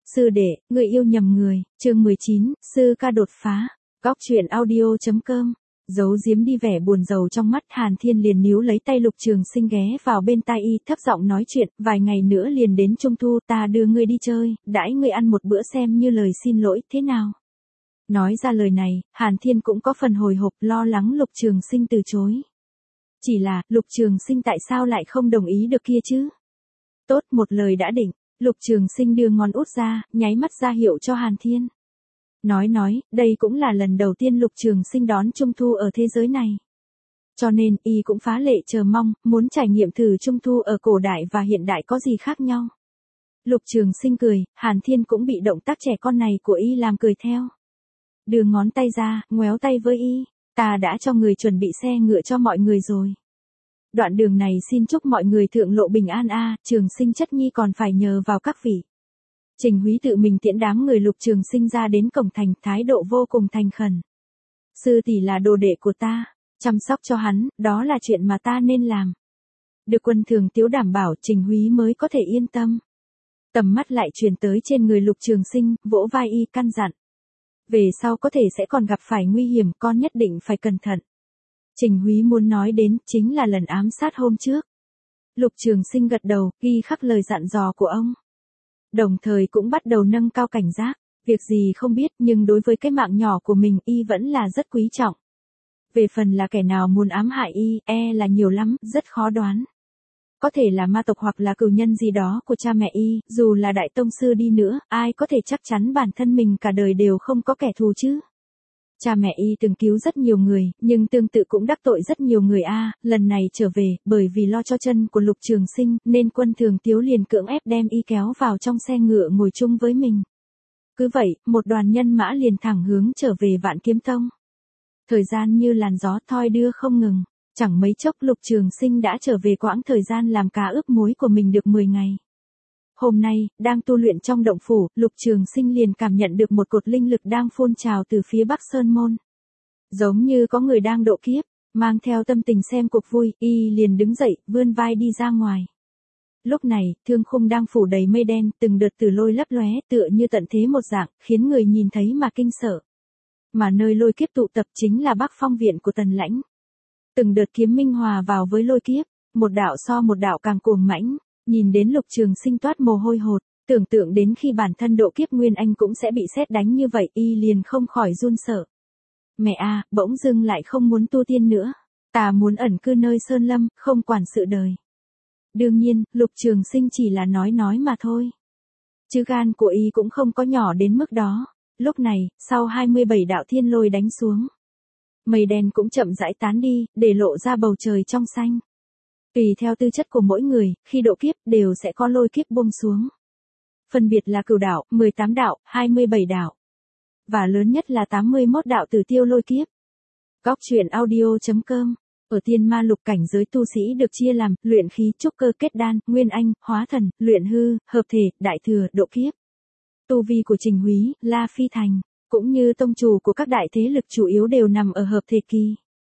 Sư đệ, người yêu nhầm người, chương 19, sư ca đột phá. Góc truyện audio.com. Giấu giếm đi vẻ buồn rầu trong mắt, Hàn Thiên liền níu lấy tay Lục Trường Sinh ghé vào bên tai y, thấp giọng nói chuyện, vài ngày nữa liền đến Trung thu, ta đưa ngươi đi chơi, đãi ngươi ăn một bữa xem như lời xin lỗi, thế nào? Nói ra lời này, Hàn Thiên cũng có phần hồi hộp, lo lắng Lục Trường Sinh từ chối. Chỉ là, Lục Trường Sinh tại sao lại không đồng ý được kia chứ? Tốt, một lời đã định. Lục Trường Sinh đưa ngón út ra, nháy mắt ra hiệu cho Hàn Thiên. Nói, đây cũng là lần đầu tiên Lục Trường Sinh đón Trung thu ở thế giới này. Cho nên, y cũng phá lệ chờ mong, muốn trải nghiệm thử Trung thu ở cổ đại và hiện đại có gì khác nhau. Lục Trường Sinh cười, Hàn Thiên cũng bị động tác trẻ con này của y làm cười theo. Đưa ngón tay ra, ngoéo tay với y, ta đã cho người chuẩn bị xe ngựa cho mọi người rồi. Đoạn đường này xin chúc mọi người thượng lộ bình an a, Trường Sinh chất nhi còn phải nhờ vào các vị. Trình Húy tự mình tiễn đám người Lục Trường Sinh ra đến cổng thành, thái độ vô cùng thành khẩn. Sư tỷ là đồ đệ của ta, chăm sóc cho hắn, đó là chuyện mà ta nên làm. Được Quân Thường Tiếu đảm bảo, Trình Húy mới có thể yên tâm. Tầm mắt lại chuyển tới trên người Lục Trường Sinh, vỗ vai y căn dặn. Về sau có thể sẽ còn gặp phải nguy hiểm, con nhất định phải cẩn thận. Trình Húy muốn nói đến, chính là lần ám sát hôm trước. Lục Trường Sinh gật đầu, ghi khắc lời dặn dò của ông. Đồng thời cũng bắt đầu nâng cao cảnh giác, việc gì không biết nhưng đối với cái mạng nhỏ của mình y vẫn là rất quý trọng. Về phần là kẻ nào muốn ám hại y, là nhiều lắm, rất khó đoán. Có thể là ma tộc hoặc là cừu nhân gì đó của cha mẹ y, dù là đại tông sư đi nữa, ai có thể chắc chắn bản thân mình cả đời đều không có kẻ thù chứ. Cha mẹ y từng cứu rất nhiều người, nhưng tương tự cũng đắc tội rất nhiều người lần này trở về, bởi vì lo cho chân của Lục Trường Sinh, nên Quân Thường Tiếu liền cưỡng ép đem y kéo vào trong xe ngựa ngồi chung với mình. Cứ vậy, một đoàn nhân mã liền thẳng hướng trở về Vạn Kiếm Tông. Thời gian như làn gió thoi đưa không ngừng, chẳng mấy chốc Lục Trường Sinh đã trở về quãng thời gian làm cá ướp muối của mình được 10 ngày. Hôm nay, đang tu luyện trong động phủ, Lục Trường Sinh liền cảm nhận được một cột linh lực đang phun trào từ phía Bắc Sơn Môn. Giống như có người đang độ kiếp, mang theo tâm tình xem cuộc vui, y liền đứng dậy, vươn vai đi ra ngoài. Lúc này, thương khung đang phủ đầy mây đen, từng đợt tử lôi lấp lóe, tựa như tận thế một dạng, khiến người nhìn thấy mà kinh sợ. Mà nơi lôi kiếp tụ tập chính là Bắc Phong viện của Tần Lãnh. Từng đợt kiếm minh hòa vào với lôi kiếp, một đạo so một đạo càng cuồng mãnh. Nhìn đến Lục Trường Sinh toát mồ hôi hột, tưởng tượng đến khi bản thân độ kiếp Nguyên Anh cũng sẽ bị sét đánh như vậy, y liền không khỏi run sợ. Mẹ bỗng dưng lại không muốn tu tiên nữa, ta muốn ẩn cư nơi sơn lâm, không quản sự đời. Đương nhiên, Lục Trường Sinh chỉ là nói mà thôi. Chứ gan của y cũng không có nhỏ đến mức đó. Lúc này, sau 27 đạo thiên lôi đánh xuống, mây đen cũng chậm rãi tán đi, để lộ ra bầu trời trong xanh. Tùy theo tư chất của mỗi người, khi độ kiếp đều sẽ có lôi kiếp buông xuống. Phân biệt là cửu đạo, 18 đạo, 27 đạo. Và lớn nhất là 81 đạo tử tiêu lôi kiếp. Góc truyện audio.com. Ở tiên ma lục cảnh giới tu sĩ được chia làm, luyện khí, trúc cơ, kết đan, nguyên anh, hóa thần, luyện hư, hợp thể, đại thừa, độ kiếp. Tu vi của Trình Húy, La Phi Thành, cũng như tông chủ của các đại thế lực chủ yếu đều nằm ở hợp thể kỳ.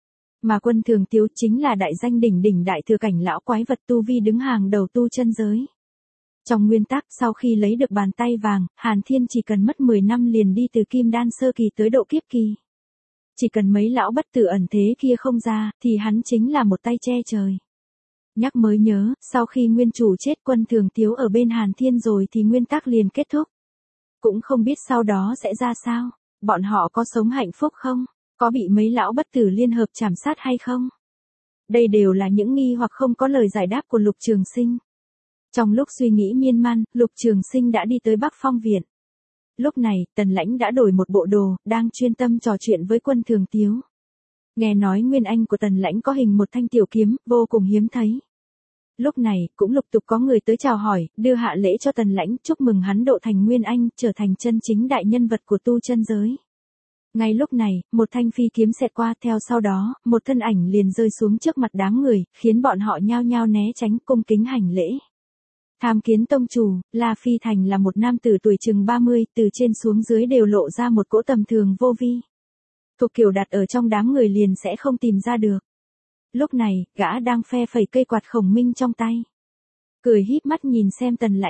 Mà Quân Thường Tiếu chính là đại danh đỉnh đỉnh đại thừa cảnh lão quái vật tu vi đứng hàng đầu tu chân giới. Trong nguyên tắc, sau khi lấy được bàn tay vàng, Hàn Thiên chỉ cần mất 10 năm liền đi từ kim đan sơ kỳ tới độ kiếp kỳ. Chỉ cần mấy lão bất tử ẩn thế kia không ra, thì hắn chính là một tay che trời. Nhắc mới nhớ, sau khi nguyên chủ chết Quân Thường Tiếu ở bên Hàn Thiên rồi thì nguyên tắc liền kết thúc. Cũng không biết sau đó sẽ ra sao, bọn họ có sống hạnh phúc không? Có bị mấy lão bất tử liên hợp trảm sát hay không? Đây đều là những nghi hoặc không có lời giải đáp của Lục Trường Sinh. Trong lúc suy nghĩ miên man, Lục Trường Sinh đã đi tới Bắc Phong viện. Lúc này, Tần Lãnh đã đổi một bộ đồ, đang chuyên tâm trò chuyện với Quân Thường Tiếu. Nghe nói nguyên anh của Tần Lãnh có hình một thanh tiểu kiếm, vô cùng hiếm thấy. Lúc này, cũng lục tục có người tới chào hỏi, đưa hạ lễ cho Tần Lãnh, chúc mừng hắn độ thành nguyên anh, trở thành chân chính đại nhân vật của tu chân giới. Ngay lúc này, một thanh phi kiếm xẹt qua, theo sau đó, một thân ảnh liền rơi xuống trước mặt đám người, khiến bọn họ nhao nhao né tránh, cung kính hành lễ. Tham kiến tông chủ, La Phi Thành là một nam tử tuổi chừng 30, từ trên xuống dưới đều lộ ra một cỗ tầm thường vô vi. Thuộc kiểu đặt ở trong đám người liền sẽ không tìm ra được. Lúc này, gã đang phe phẩy cây quạt khổng minh trong tay. Cười híp mắt nhìn xem Tần Lãnh,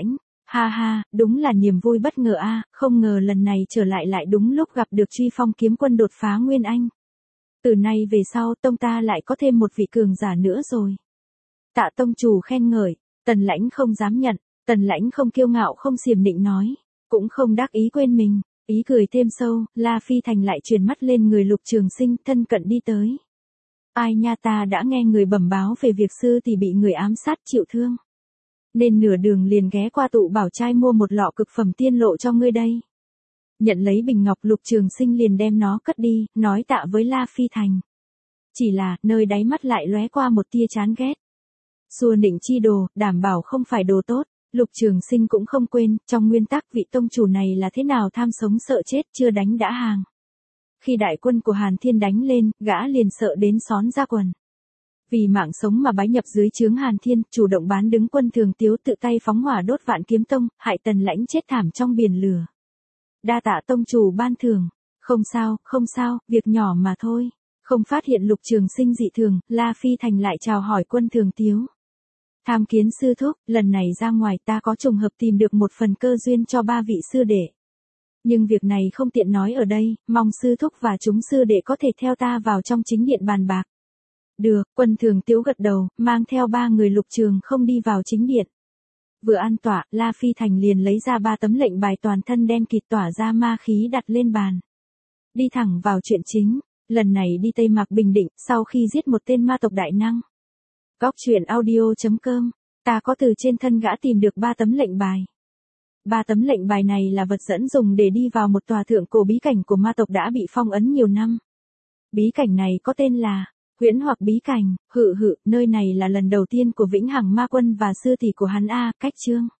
Ha ha, đúng là niềm vui bất ngờ a, không ngờ lần này trở lại đúng lúc gặp được Truy Phong kiếm quân đột phá Nguyên Anh. Từ nay về sau tông ta lại có thêm một vị cường giả nữa rồi. Tạ tông chủ khen ngợi, Tần Lãnh không dám nhận, Tần Lãnh không kiêu ngạo không xiểm nịnh nói, cũng không đắc ý quên mình, ý cười thêm sâu, La Phi Thành lại truyền mắt lên người Lục Trường Sinh thân cận đi tới. Ai nha, ta đã nghe người bẩm báo về việc sư thì bị người ám sát chịu thương. Nên nửa đường liền ghé qua tụ bảo trai mua một lọ cực phẩm tiên lộ cho ngươi đây. Nhận lấy bình ngọc, Lục Trường Sinh liền đem nó cất đi, nói tạ với La Phi Thành. Chỉ là, nơi đáy mắt lại lóe qua một tia chán ghét. Xua nịnh chi đồ, đảm bảo không phải đồ tốt. Lục Trường Sinh cũng không quên, trong nguyên tắc vị tông chủ này là thế nào tham sống sợ chết, chưa đánh đã hàng. Khi đại quân của Hàn Thiên đánh lên, gã liền sợ đến xón ra quần. Vì mạng sống mà bái nhập dưới trướng Hàn Thiên, chủ động bán đứng Quân Thường Tiếu, tự tay phóng hỏa đốt Vạn Kiếm Tông, hại Tần Lãnh chết thảm trong biển lửa. Đa tạ tông chủ ban thưởng. Không sao, việc nhỏ mà thôi. Không phát hiện Lục Trường Sinh dị thường, La Phi Thành lại chào hỏi Quân Thường Tiếu. Tham kiến sư thúc, lần này ra ngoài ta có trùng hợp tìm được một phần cơ duyên cho 3 vị sư đệ. Nhưng việc này không tiện nói ở đây, mong sư thúc và chúng sư đệ có thể theo ta vào trong chính điện bàn bạc. Được, Quân Thường Tiếu gật đầu, mang theo 3 người Lục Trường không đi vào chính điện. Vừa an tọa, La Phi Thành liền lấy ra 3 tấm lệnh bài toàn thân đen kịt tỏa ra ma khí đặt lên bàn. Đi thẳng vào chuyện chính, lần này đi Tây Mạc Bình Định, sau khi giết một tên ma tộc đại năng. Góc truyện audio.com, ta có từ trên thân gã tìm được 3 tấm lệnh bài. 3 tấm lệnh bài này là vật dẫn dùng để đi vào một tòa thượng cổ bí cảnh của ma tộc đã bị phong ấn nhiều năm. Bí cảnh này có tên là Huyễn Hoặc Bí Cảnh. Nơi này là lần đầu tiên của Vĩnh Hằng Ma Quân và sư tỷ của hắn cách chương.